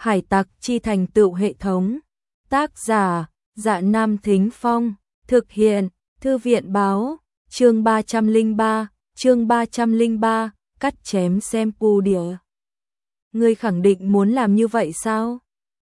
Hải tặc chi thành tựu hệ thống. Tác giả, Dạ Nam Thính Phong. Thực hiện, Thư viện báo. Chương 303, cắt chém xem pu đĩa. Ngươi khẳng định muốn làm như vậy sao?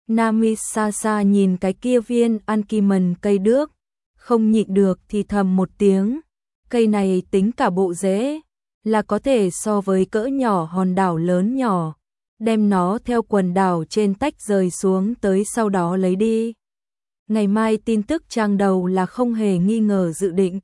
Namisasa nhìn cái kia viên Ankimon cây đước, không nhịn được thì thầm một tiếng. Cây này tính cả bộ rễ, là có thể so với cỡ nhỏ hòn đảo lớn nhỏ, đem nó theo quần đảo trên tách rời xuống tới sau đó lấy đi. Ngày mai tin tức trang đầu là không hề nghi ngờ dự định.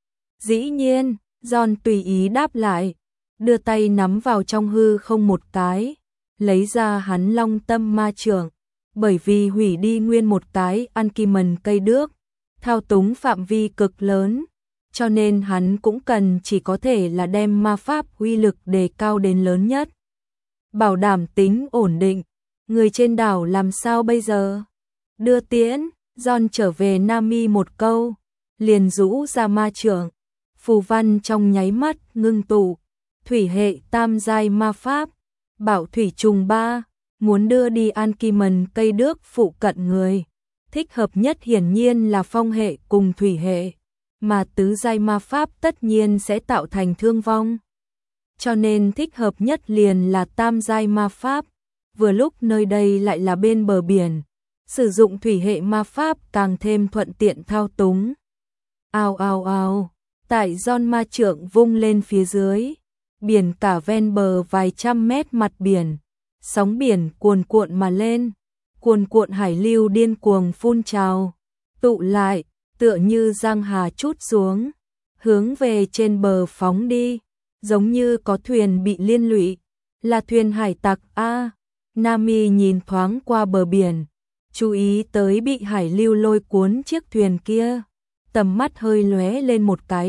Dĩ nhiên, John tùy ý đáp lại, đưa tay nắm vào trong hư không một cái, lấy ra hắn Long Tâm Ma Chưởng, bởi vì hủy đi nguyên một cái Ankimon cây đước, thao túng phạm vi cực lớn, cho nên hắn cũng cần chỉ có thể là đem ma pháp uy lực đề cao đến lớn nhất. Bảo đảm tính ổn định, người trên đảo làm sao bây giờ? Đưa tiễn, John trở về Nami một câu, liền rũ ra ma chưởng, phù văn trong nháy mắt ngưng tụ, thủy hệ tam giai ma pháp, bảo thủy trùng 3, muốn đưa đi Ankimon cây đước phụ cận người. Thích hợp nhất hiển nhiên là phong hệ cùng thủy hệ, mà tứ giai ma pháp tất nhiên sẽ tạo thành thương vong. Cho nên thích hợp nhất liền là tam giai ma pháp, vừa lúc nơi đây lại là bên bờ biển, sử dụng thủy hệ ma pháp càng thêm thuận tiện thao túng. Ao ao ao, tại John ma trượng vung lên phía dưới, biển cả ven bờ vài trăm mét mặt biển, sóng biển cuồn cuộn mà lên, cuồn cuộn hải lưu điên cuồng phun trào, tụ lại, tựa như giang hà trút xuống, hướng về trên bờ phóng đi, giống như có thuyền bị liên lụy, là thuyền hải tặc a. Nami nhìn thoáng qua bờ biển, chú ý tới bị hải lưu lôi cuốn chiếc thuyền kia, tầm mắt hơi lóe lên một cái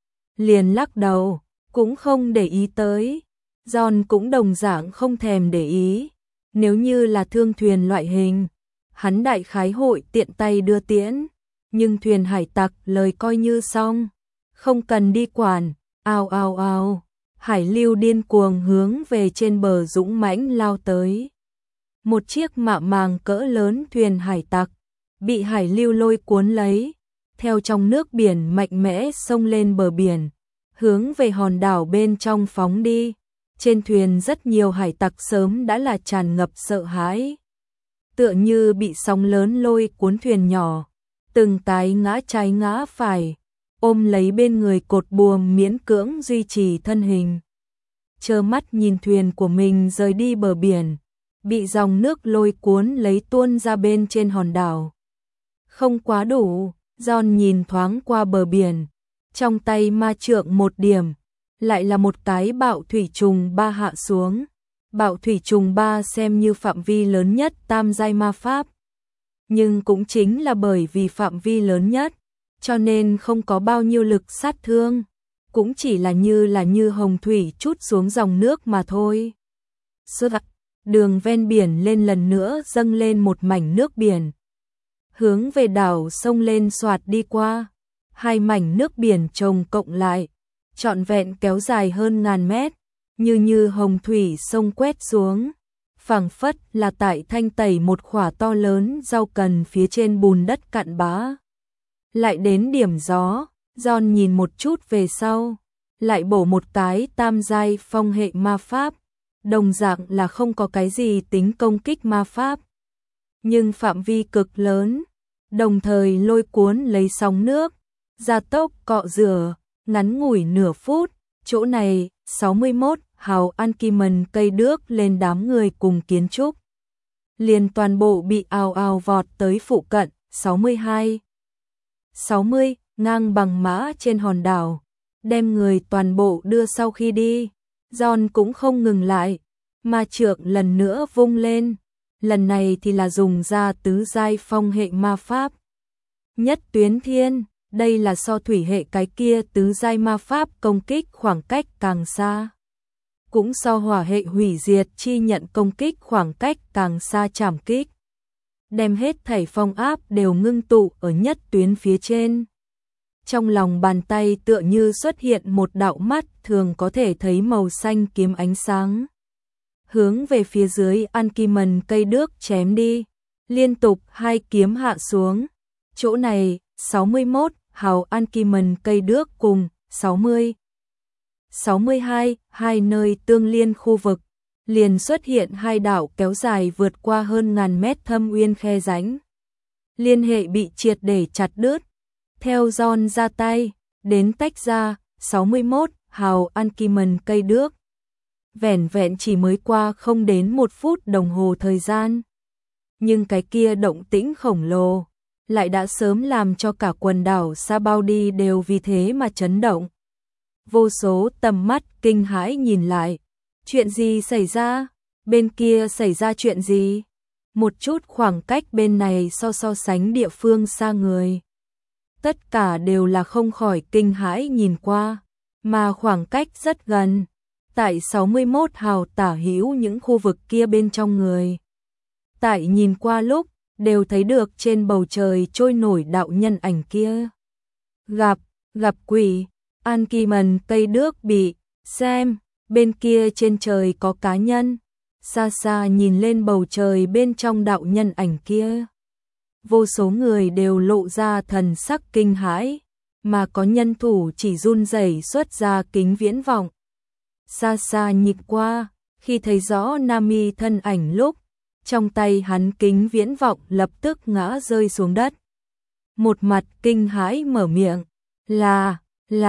liền lắc đầu, cũng không để ý tới. John cũng đồng dạng không thèm để ý, nếu như là thương thuyền loại hình, hắn đại khái hội tiện tay đưa tiễn, nhưng thuyền hải tặc lời coi như xong, không cần đi quản. Ao ao ao, hải lưu điên cuồng hướng về trên bờ dũng mãnh lao tới. Một chiếc mạ màng cỡ lớn thuyền hải tặc, bị hải lưu lôi cuốn lấy, theo trong nước biển mạnh mẽ xông lên bờ biển, hướng về hòn đảo bên trong phóng đi. Trên thuyền rất nhiều hải tặc sớm đã là tràn ngập sợ hãi, tựa như bị sóng lớn lôi cuốn thuyền nhỏ, từng cái ngã trái ngã phải, ôm lấy bên người cột buồm miễn cưỡng duy trì thân hình. Trơ mắt nhìn thuyền của mình rời đi bờ biển, bị dòng nước lôi cuốn lấy tuôn ra bên trên hòn đảo. Không quá đủ, John nhìn thoáng qua bờ biển, trong tay ma trượng một điểm, lại là một cái bạo thủy trùng 3 hạ xuống. Bạo thủy trùng 3 xem như phạm vi lớn nhất tam giai ma pháp, nhưng cũng chính là bởi vì phạm vi lớn nhất, cho nên không có bao nhiêu lực sát thương, cũng chỉ là như hồng thủy trút xuống dòng nước mà thôi. Đường ven biển lên lần nữa dâng lên một mảnh nước biển, hướng về đảo sông lên xoạt đi qua, hai mảnh nước biển chồng cộng lại, trọn vẹn kéo dài hơn ngàn mét, như hồng thủy sông quét xuống, phảng phất là tại thanh tẩy một khỏa to lớn rau cần phía trên bùn đất cạn bã. Lại đến điểm gió, John nhìn một chút về sau, lại bổ một cái tam giai phong hệ ma pháp, đồng dạng là không có cái gì tính công kích ma pháp, nhưng phạm vi cực lớn, đồng thời lôi cuốn lấy sóng nước, gia tốc cọ rửa, ngắn ngủi nửa phút, chỗ này 61 hào Ankimon cây đước lên đám người cùng kiến trúc, liền toàn bộ bị ào ào vọt tới phụ cận. 60 ngang bằng mã trên hòn đảo, đem người toàn bộ đưa sau khi đi. John cũng không ngừng lại, ma trượng lần nữa vung lên, lần này thì là dùng ra tứ giai phong hệ ma pháp. Nhất tuyến thiên, đây là so thủy hệ cái kia tứ giai ma pháp công kích khoảng cách càng xa, cũng so hỏa hệ hủy diệt chi nhận công kích khoảng cách càng xa trảm kích, đem hết thảy phong áp đều ngưng tụ ở nhất tuyến phía trên. Trong lòng bàn tay tựa như xuất hiện một đạo mắt thường có thể thấy màu xanh kiếm ánh sáng. hướng về phía dưới Ankimen cây đước chém đi. Liên tục 2 kiếm hạ xuống. Chỗ này, 61 hào Ankimen cây đước cùng 60, 62, hai nơi tương liên khu vực, liền xuất hiện 2 đạo kéo dài vượt qua hơn ngàn mét thâm uyên khe rãnh. Liên hệ bị triệt để chặt đứt. Theo John ra tay, đến tách ra, 61 hào Ankimen cây đước. Vẻn vẹn chỉ mới qua không đến 1 phút đồng hồ thời gian. Nhưng cái kia động tĩnh khổng lồ lại đã sớm làm cho cả quần đảo Sabaudi đều vì thế mà chấn động. Vô số tầm mắt kinh hãi nhìn lại. Chuyện gì xảy ra? Bên kia xảy ra chuyện gì? Một chút khoảng cách bên này so sánh địa phương xa người. Tất cả đều là không khỏi kinh hãi nhìn qua, mà khoảng cách rất gần. Tại 61 hào tả hữu những khu vực kia bên trong người. Tại nhìn qua lúc, đều thấy được trên bầu trời trôi nổi đạo nhân ảnh kia. Gặp quỷ, Ankimen cây đước bị, xem, bên kia trên trời có cá nhân. Xa xa nhìn lên bầu trời bên trong đạo nhân ảnh kia. Vô số người đều lộ ra thần sắc kinh hãi, mà có nhân thủ chỉ run rẩy xuất ra kính viễn vọng. Xa xa nhìn qua, khi thấy rõ Nami thân ảnh lúc, trong tay hắn kính viễn vọng lập tức ngã rơi xuống đất. Một mặt kinh hãi mở miệng, là,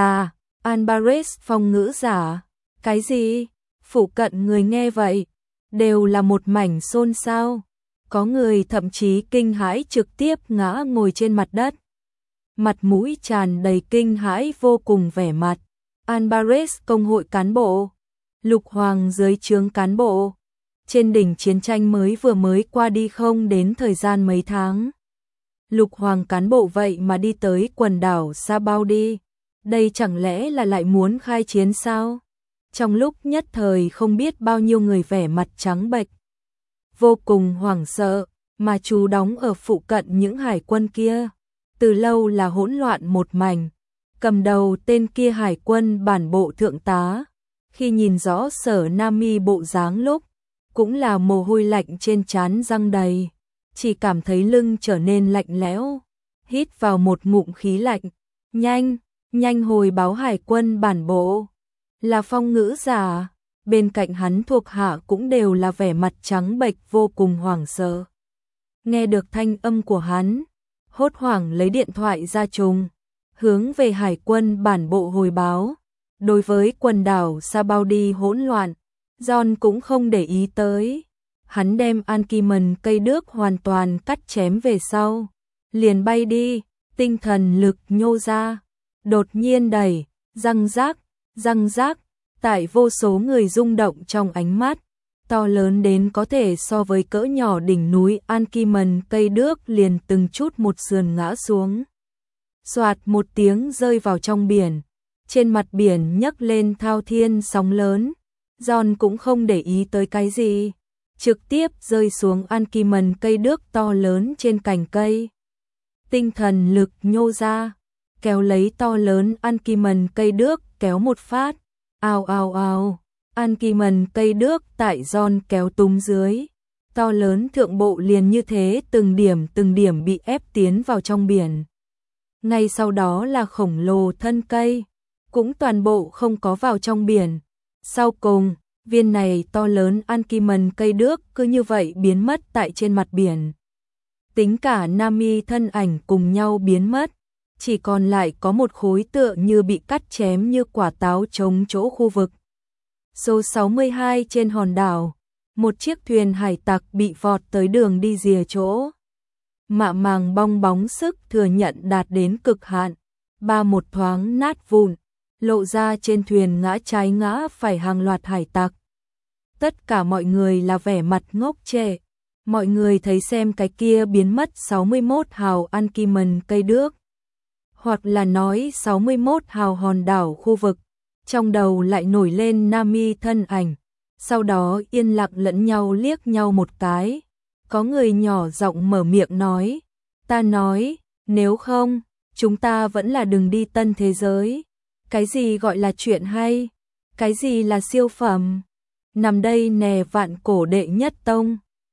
Alvarez phong ngữ giả, cái gì? Phụ cận người nghe vậy, đều là một mảnh xôn xao, có người thậm chí kinh hãi trực tiếp ngã ngồi trên mặt đất. Mặt mũi tràn đầy kinh hãi vô cùng vẻ mặt, Alvarez công hội cán bộ, Lục Hoàng dưới trướng cán bộ, trên đỉnh chiến tranh vừa mới qua đi không đến thời gian mấy tháng. Lục Hoàng cán bộ vậy mà đi tới quần đảo Sabaudi, đây chẳng lẽ là lại muốn khai chiến sao? Trong lúc nhất thời không biết bao nhiêu người vẻ mặt trắng bệch, vô cùng hoảng sợ, mà trú đóng ở phụ cận những hải quân kia, từ lâu là hỗn loạn một mảnh. Cầm đầu tên kia hải quân bản bộ thượng tá, khi nhìn rõ Sở Nami bộ dáng lúc, cũng là mồ hôi lạnh trên trán răng đầy, chỉ cảm thấy lưng trở nên lạnh lẽo, hít vào một ngụm khí lạnh, nhanh hồi báo hải quân bản bộ, là phong ngữ giả. Bên cạnh hắn thuộc hạ cũng đều là vẻ mặt trắng bệch vô cùng hoảng sợ. Nghe được thanh âm của hắn, hốt hoảng lấy điện thoại ra trùng, hướng về hải quân bản bộ hồi báo. Đối với quần đảo Sabaudi hỗn loạn, John cũng không để ý tới. Hắn đem Ankimen cây đước hoàn toàn cắt chém về sau, liền bay đi, tinh thần lực nhô ra, đột nhiên đẩy, răng rác, tại vô số người rung động trong ánh mắt, to lớn đến có thể so với cỡ nhỏ đỉnh núi Ankimen cây đước liền từng chút một sườn ngã xuống. Soạt một tiếng rơi vào trong biển, trên mặt biển nhấc lên thao thiên sóng lớn. John cũng không để ý tới cái gì, trực tiếp rơi xuống Ankimen cây đước to lớn trên cành cây. Tinh thần lực nhô ra, kéo lấy to lớn Ankimen cây đước kéo một phát. Ào, Ankimen cây đước tại John kéo túm dưới, to lớn thượng bộ liền như thế từng điểm bị ép tiến vào trong biển. Ngay sau đó là khổng lồ thân cây, cũng toàn bộ không có vào trong biển. Sau cùng, viên này to lớn Ankimen cây đước cứ như vậy biến mất tại trên mặt biển. Tính cả Nami thân ảnh cùng nhau biến mất, chỉ còn lại có một khối tựa như bị cắt chém như quả táo trống chỗ khu vực. Số 62 trên hòn đảo, một chiếc thuyền hải tặc bị vọt tới đường đi rìa chỗ. Mạ màng bong bóng sức thừa nhận đạt đến cực hạn, một thoáng nát vụn, lộ ra trên thuyền ngã trái ngã phải hàng loạt hải tặc. Tất cả mọi người là vẻ mặt ngốc trệ, mọi người thấy xem cái kia biến mất 61 hào Ankimen cây đước, hoặc là nói 61 hào hòn đảo khu vực, trong đầu lại nổi lên Nami thân ảnh, sau đó yên lặng lẫn nhau liếc nhau một cái. Có người nhỏ giọng mở miệng nói, ta nói, nếu không, chúng ta vẫn là đừng đi tân thế giới. Cái gì gọi là chuyện hay? Cái gì là siêu phẩm? nằm đây nè vạn cổ đệ nhất tông.